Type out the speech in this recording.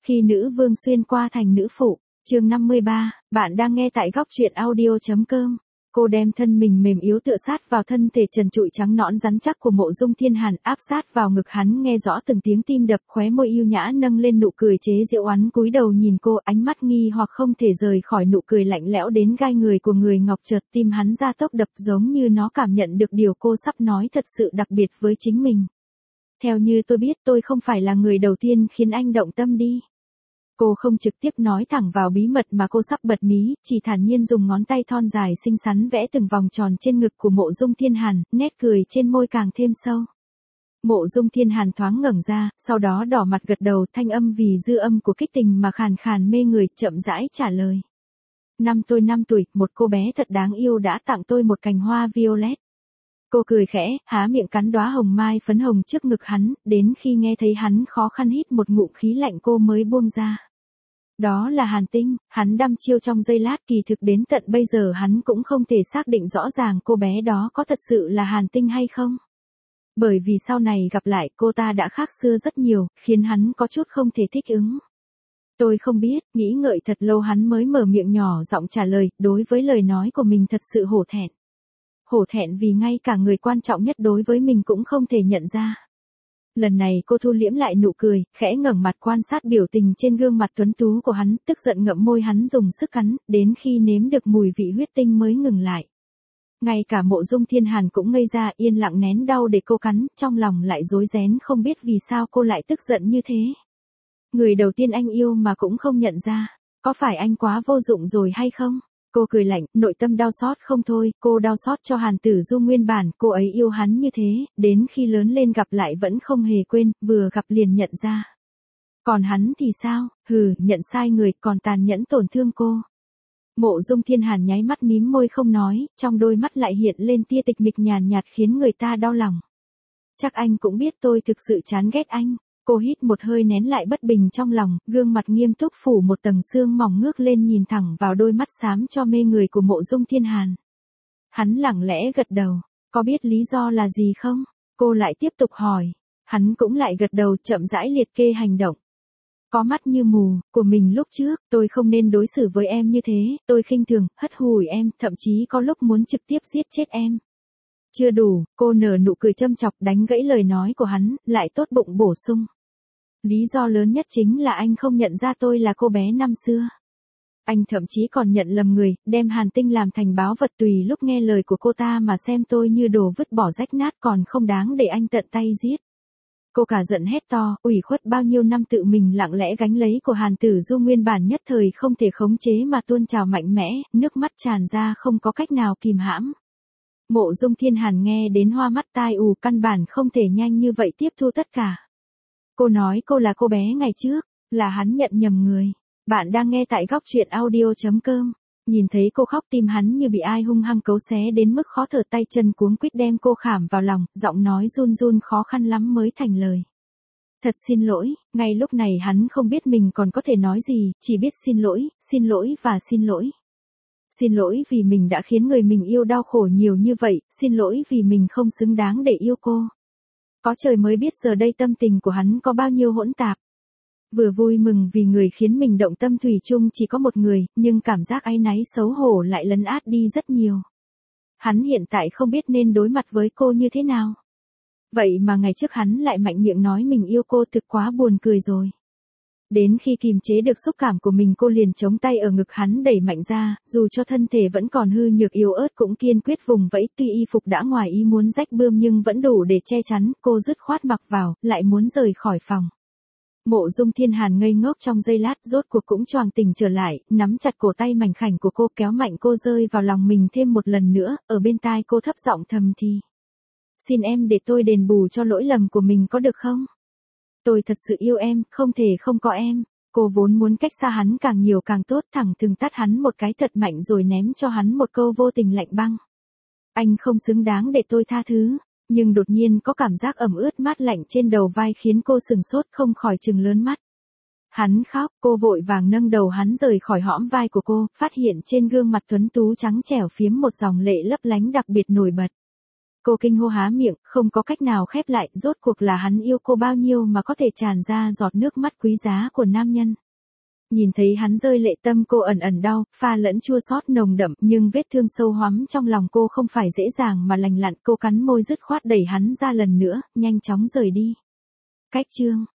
Khi nữ vương xuyên qua thành nữ phụ, chương 53, bạn đang nghe tại góc truyện audio.com. Cô đem thân mình mềm yếu tựa sát vào thân thể trần trụi trắng nõn rắn chắc của Mộ Dung Thiên Hàn, áp sát vào ngực hắn, nghe rõ từng tiếng tim đập, khóe môi yêu nhã nâng lên nụ cười chế giễu oán, cúi đầu nhìn cô, ánh mắt nghi hoặc không thể rời khỏi nụ cười lạnh lẽo đến gai người của người ngọc. Chợt tim hắn ra tốc đập, giống như nó cảm nhận được điều cô sắp nói thật sự đặc biệt với chính mình. Theo như tôi biết, tôi không phải là người đầu tiên khiến anh động tâm đi. Cô không trực tiếp nói thẳng vào bí mật mà cô sắp bật mí, chỉ thản nhiên dùng ngón tay thon dài xinh xắn vẽ từng vòng tròn trên ngực của Mộ Dung Thiên Hàn, nét cười trên môi càng thêm sâu. Mộ Dung Thiên Hàn thoáng ngẩng ra, sau đó đỏ mặt gật đầu, thanh âm vì dư âm của kích tình mà khàn khàn mê người, chậm rãi trả lời. Năm tôi 5 tuổi, một cô bé thật đáng yêu đã tặng tôi một cành hoa violet. Cô cười khẽ, há miệng cắn đóa hồng mai phấn hồng trước ngực hắn, đến khi nghe thấy hắn khó khăn hít một ngụm khí lạnh cô mới buông ra. Đó là Hàn Tinh, hắn đăm chiêu trong giây lát, kỳ thực đến tận bây giờ hắn cũng không thể xác định rõ ràng cô bé đó có thật sự là Hàn Tinh hay không. Bởi vì sau này gặp lại cô ta đã khác xưa rất nhiều, khiến hắn có chút không thể thích ứng. Tôi không biết, nghĩ ngợi thật lâu hắn mới mở miệng nhỏ giọng trả lời, đối với lời nói của mình thật sự hổ thẹn. Hổ thẹn vì ngay cả người quan trọng nhất đối với mình cũng không thể nhận ra. Lần này cô thu liễm lại nụ cười, khẽ ngẩng mặt quan sát biểu tình trên gương mặt tuấn tú của hắn, tức giận ngậm môi hắn dùng sức cắn, đến khi nếm được mùi vị huyết tinh mới ngừng lại. Ngay cả Mộ Dung Thiên Hàn cũng ngây ra, yên lặng nén đau để cô cắn, trong lòng lại rối ren không biết vì sao cô lại tức giận như thế. Người đầu tiên anh yêu mà cũng không nhận ra, có phải anh quá vô dụng rồi hay không? Cô cười lạnh, nội tâm đau xót không thôi, cô đau xót cho Hàn Tử Du nguyên bản, cô ấy yêu hắn như thế, đến khi lớn lên gặp lại vẫn không hề quên, vừa gặp liền nhận ra. Còn hắn thì sao, nhận sai người, còn tàn nhẫn tổn thương cô. Mộ Dung Thiên Hàn nháy mắt mím môi không nói, trong đôi mắt lại hiện lên tia tịch mịch nhàn nhạt khiến người ta đau lòng. Chắc anh cũng biết tôi thực sự chán ghét anh. Cô hít một hơi nén lại bất bình trong lòng, gương mặt nghiêm túc phủ một tầng sương mỏng ngước lên nhìn thẳng vào đôi mắt xám cho mê người của Mộ Dung Thiên Hàn. Hắn lặng lẽ gật đầu, có biết lý do là gì không? Cô lại tiếp tục hỏi. Hắn cũng lại gật đầu, chậm rãi liệt kê hành động. Có mắt như mù, của mình lúc trước, tôi không nên đối xử với em như thế, tôi khinh thường, hất hủi em, thậm chí có lúc muốn trực tiếp giết chết em. Chưa đủ, cô nở nụ cười châm chọc đánh gãy lời nói của hắn, lại tốt bụng bổ sung. Lý do lớn nhất chính là anh không nhận ra tôi là cô bé năm xưa. Anh thậm chí còn nhận lầm người, đem Hàn Tinh làm thành báu vật tùy lúc nghe lời của cô ta mà xem tôi như đồ vứt bỏ rách nát còn không đáng để anh tận tay giết. Cô cả giận hét to, ủy khuất bao nhiêu năm tự mình lặng lẽ gánh lấy của Hàn Tử Du nguyên bản nhất thời không thể khống chế mà tuôn trào mạnh mẽ, nước mắt tràn ra không có cách nào kìm hãm. Mộ Dung Thiên Hàn nghe đến hoa mắt tai ù, căn bản không thể nhanh như vậy tiếp thu tất cả. Cô nói cô là cô bé ngày trước, là hắn nhận nhầm người. Bạn đang nghe tại góc truyện audio.com. Nhìn thấy cô khóc tim hắn như bị ai hung hăng cấu xé đến mức khó thở, tay chân cuống quýt đem cô khảm vào lòng, giọng nói run run khó khăn lắm mới thành lời. Thật xin lỗi, ngay lúc này hắn không biết mình còn có thể nói gì, chỉ biết xin lỗi và xin lỗi. Xin lỗi vì mình đã khiến người mình yêu đau khổ nhiều như vậy, xin lỗi vì mình không xứng đáng để yêu cô. Có trời mới biết giờ đây tâm tình của hắn có bao nhiêu hỗn tạp. Vừa vui mừng vì người khiến mình động tâm thủy chung chỉ có một người, nhưng cảm giác áy náy xấu hổ lại lấn át đi rất nhiều. Hắn hiện tại không biết nên đối mặt với cô như thế nào. Vậy mà ngày trước hắn lại mạnh miệng nói mình yêu cô, thực quá buồn cười rồi. Đến khi kìm chế được xúc cảm của mình, cô liền chống tay ở ngực hắn đẩy mạnh ra, dù cho thân thể vẫn còn hư nhược yếu ớt cũng kiên quyết vùng vẫy, tuy y phục đã ngoài ý muốn rách bươm nhưng vẫn đủ để che chắn, cô dứt khoát mặc vào, lại muốn rời khỏi phòng. Mộ Dung Thiên Hàn ngây ngốc trong giây lát, rốt cuộc cũng choàng tỉnh trở lại, nắm chặt cổ tay mảnh khảnh của cô, kéo mạnh cô rơi vào lòng mình thêm một lần nữa, ở bên tai cô thấp giọng thầm thì. Xin em để tôi đền bù cho lỗi lầm của mình có được không? Tôi thật sự yêu em, không thể không có em. Cô vốn muốn cách xa hắn càng nhiều càng tốt, thẳng thừng tát hắn một cái thật mạnh rồi ném cho hắn một câu vô tình lạnh băng. Anh không xứng đáng để tôi tha thứ. Nhưng đột nhiên có cảm giác ẩm ướt mát lạnh trên đầu vai khiến cô sừng sốt không khỏi trừng lớn mắt. Hắn khóc, cô vội vàng nâng đầu hắn rời khỏi hõm vai của cô, phát hiện trên gương mặt tuấn tú trắng trẻo phiếm một dòng lệ lấp lánh đặc biệt nổi bật. Cô kinh hô há miệng, không có cách nào khép lại, rốt cuộc là hắn yêu cô bao nhiêu mà có thể tràn ra giọt nước mắt quý giá của nam nhân. Nhìn thấy hắn rơi lệ tâm cô ẩn ẩn đau, pha lẫn chua xót nồng đậm, nhưng vết thương sâu hoắm trong lòng cô không phải dễ dàng mà lành lặn, cô cắn môi dứt khoát đẩy hắn ra lần nữa, nhanh chóng rời đi. Cách chương